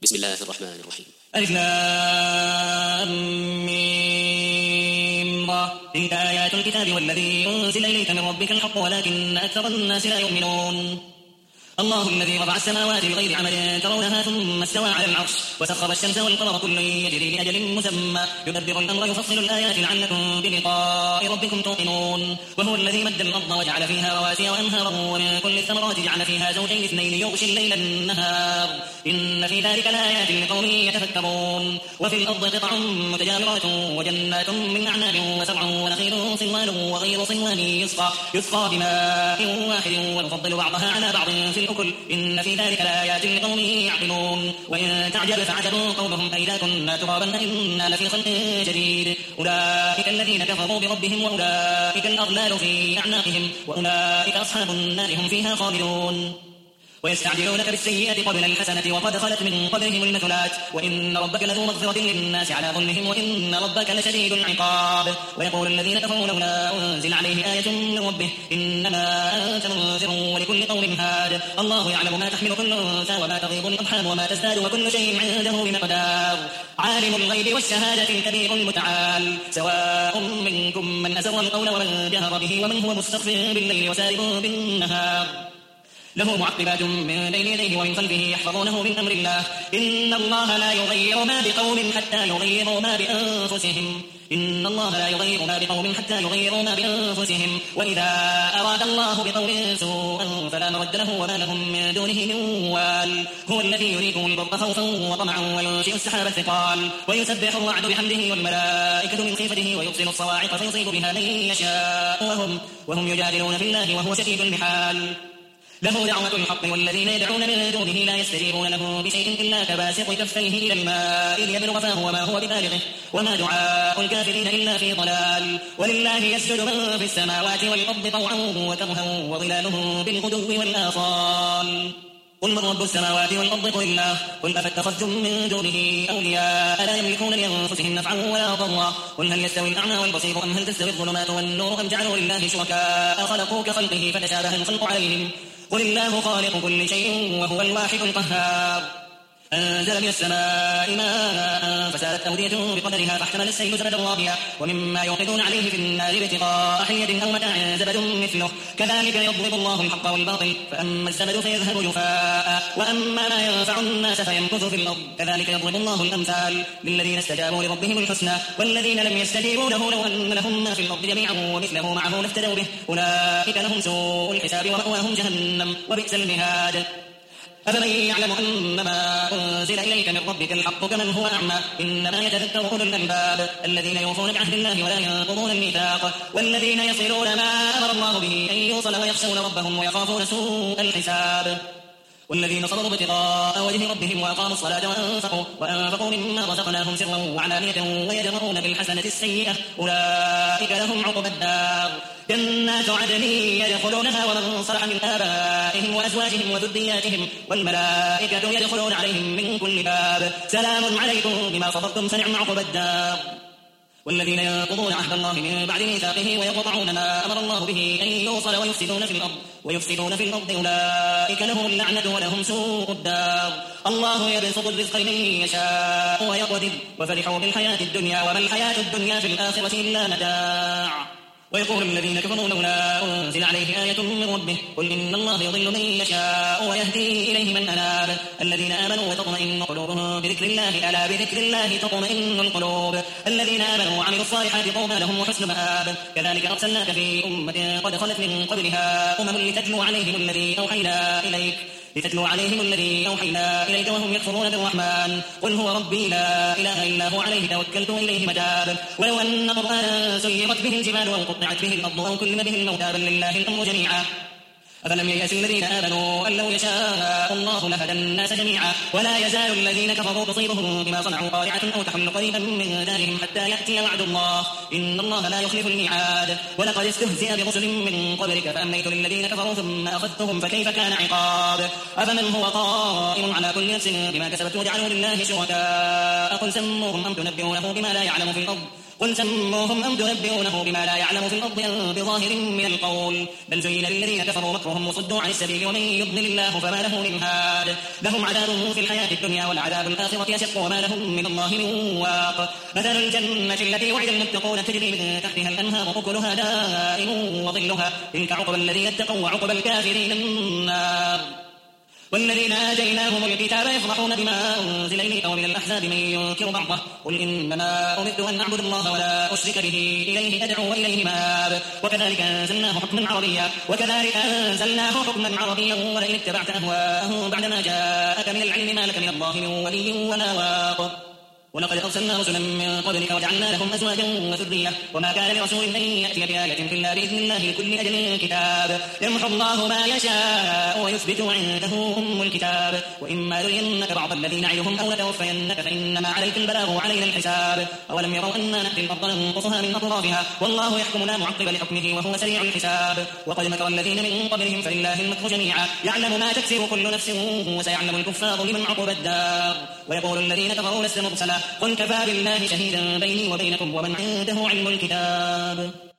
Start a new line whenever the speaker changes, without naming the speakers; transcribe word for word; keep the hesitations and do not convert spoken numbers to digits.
بسم الله الرحمن الرحيم.
ألف لام ميم را. تلك آيات الكتاب والذي أنزل إليك من ربك الحق ولكن أكثر الناس لا يؤمنون. الله الذي رفع السماوات بغير عمد ترونها ثم استوى على العرش وسخر الشمس والقمر كل يجري لأجل مسمى يدبر الأمر يفصل الآيات لعلكم بلقاء ربكم توقنون. وهو الذي مد الأرض وجعل فيها رواسي وأنهارا ومن كل الثمرات جعل فيها زوجين اثنين يغشي الليل النهار إن في ذلك لآيات لقوم يتفكرون. وفي الأرض قطع متجاورات وجنات من أعناب وزرع ونخيل صنوان وغير صنوان يسقى يسقى بماء واحد ونفضل بعضها على بعض في الأكل إن في ذلك لآيات لقوم يعقلون. وإن تعجب فعجب قولهم أئذا كنا ترابا إنا لفي خلق جديد أولئك الذين كفروا بربهم وأولئك الأغلال في أعناقهم وأولئك أصحاب النار هم فيها خالدون. ويستعجلونك بالسيئة قبل الحسنة وقد خلت من قبلهم المثلات وإن ربك لذو مغفرة للناس على ظلمهم وإن ربك لشديد العقاب. ويقول الذين كفروا لولا أنزل عليه آية من ربه إنما أنت منذر ولكل قوم هاد الله يعلم ما تحمل كل أنثى وما تغيض الأرحام وما تزداد وكل شيء عنده بمقدار. عالم الغيب والشهادة الكبير المتعال سواء منكم من أسر القول ومن جهر به ومن هو مستخف بالليل وسارب بالنهار له معقبات من بين يديه ومن خلفه يحفظونه من أمر الله إن الله لا يغير ما بقوم حتى يغيروا ما بأنفسهم إن الله لا يغير ما بقوم حتى يغيروا ما بأنفسهم وإذا أراد الله بقوم سوءا فلا مرد له وما لهم من دونه من وال. هو الذي يريكم البرق خوفا وطمعا وينشئ السحاب الثقال ويسبح الرعد بحمده والملائكة من خيفته ويرسل الصواعق فيصيب بها من يشاء وهم, وهم يجادلون في الله وهو شديد المحال. له دعوة الحق والذين يدعون من دونه لا يستجيبون له بشيء إلا كباسط كفيه إلى الماء ليبلغ فاه وما هو ببالغه وما دعاء الكافرين إلا في ضلال. ولله يسجد من في السماوات والأرض طوعا وكرها وظلاله بالغدو والآصال. قل من رب السماوات والأرض قل الله قل أفاتخذتم من دونه أولياء لا يملكون لأنفسهم نفعا ولا ضرا قل هل يستوي الأعمى والبصير أم هل تستوي الظلمات والنور أم جعلوا لله شركاء خلقوا كخلقه فتشابه الخلق عليهم قل الله خالق كل شيء وهو الواحد القهار. أنزل من السماء ماء فسالت أودية بقدرها فاحتمل السيل زبدا رابيا ومما يوقدون عليه في النار ابتغاء حلية أو متاع زبد مثله كذلك يضرب الله الحق والباطل فأما الزبد فيذهب جفاء وأما ما ينفع الناس فيمكث في الأرض كذلك يضرب الله الأمثال للذين استجابوا لربهم الحسنى والذين لم يستجيبوا له لو أن لهم ما في الأرض جميعا ومثله معه لافتدوا به أولئك لهم سوء الحساب ومأواهم جهنم وبئس المهاد. أفمن يعلم أنما أنزل إليك من ربك الحق كمن هو أعمى إنما يتذكر أولو الألباب الذين يوفون بعهد الله ولا ينقضون الميثاق والذين يصلون ما أمر الله به أن يوصل ويخشون ربهم ويخافون سوء الحساب. والذين صبروا ابتغاء وجه ربهم وأقاموا الصلاة وأنفقوا, وأنفقوا مما رزقناهم سرا وعلانية ويدرؤون بالحسنة السيئة أولئك لهم عقبى الدار جنات عدن يدخلونها ومن صلح من آبائهم وأزواجهم وذرياتهم والملائكة يدخلون عليهم من كل باب سلام عليكم بما صبرتم فنعم عقبى الدار. والذين ينقضون عهد الله من بعد ميثاقه ويقطعون ما أمر الله به أن يوصل ويفسدون في الأرض ويفسدون في الأرض أولئك لهم اللعنة ولهم سوء الدار. الله يبسط الرزق لمن يشاء ويقدر وفرحوا بالحياة الدنيا وما الحياة الدنيا في الآخرة إلا متاع. ويقول الذين كفروا لولا أنزل عليه آية من ربه قل إن الله يضل من يشاء ويهدي إليه من أناب الذين آمنوا وتطمئن قلوبهم بذكر الله ألا بذكر الله تطمئن القلوب الذين آمنوا وعملوا الصالحات طوبى لهم وحسن مآب. كذلك أرسلناك في أمة قد خلت من قبلها أمم لتتلو عليهم الذي أوحينا إليك لتتلو عليهم الذي أوحينا إليك وهم يكفرون بالرحمن قل هو ربي لا إله إلا هو عليه توكلت إليه متاب. ولو أن قرآنا سيرت به الجبال أو قطعت به الأرض أو كلم به الموتى بل لله الأمر جميعا أفلم ييأس الذين آمنوا أن لو يشاء الله لهدى الناس جميعا ولا يزال الذين كفروا تصيبهم بما صنعوا قارعة أو تحل قريبا من دارهم حتى يأتي وعد الله إن الله لا يخلف الميعاد. ولقد استهزئ برسل من قبلك فأمليت للذين كفروا ثم أخذتهم فكيف كان عقاب. أفمن هو قائم على كل نفس بما كسبت وجعلوا لله شركاء قل سموهم أم تنبئونه بما لا يعلم في الأرض قل سموهم أم تنبئونه بما لا يعلم في الأرض أم بظاهر من القول بل زين للذين كفروا مكرهم وصدوا عن السبيل ومن يضلل الله فما له من هاد لهم عذاب في الحياة الدنيا والعذاب الآخرة أشق وما لهم من الله من واق مثل الجنة التي وعد المتقون تجري من تحتها الأنهار أكلها دائم وظلها تلك عقبى الذين اتقوا وعقبى الكافرين النار والذين آتيناهم الكتاب يفرحون بما أنزل إليك ومن الأحزاب من ينكر بعضه قل إنما أمرت أن أعبد الله ولا أشرك به إليه أدعو وإليه مآب وكذلك أنزلناه حكما عربيا وكذلك أنزلناه حكما عربيا ولئن اتبعت أهواءهم بعدما جاءك من العلم ما لك من الله من ولي ولا واق ولقد أرسلنا رسلا من قبلك وجعلنا لهم أزواجا وذرية وما كان لرسول أن يأتي بآية إلا بإذن الله لكل أجل كتاب يمحو الله ما يشاء ويثبت عنده أم الكتاب وإما نرينك بعض الذين نعدهم أو نتوفينك فإنما عليك البلاغ وعلينا الحساب أولم يروا أنا نأتي الأرض ننقصها من أطرافها والله يحكم لا معقب لحكمه وهو سريع الحساب وقد مكر الذين من قبلهم فلله المكر جميعا يعلم ما تكسب كل نفس وسيعلم الكفار لمن عقب الدار ويقول الذين كفروا لست مرسلا قل كفى بالله شهيدا بيني وبينكم ومن عنده علم الكتاب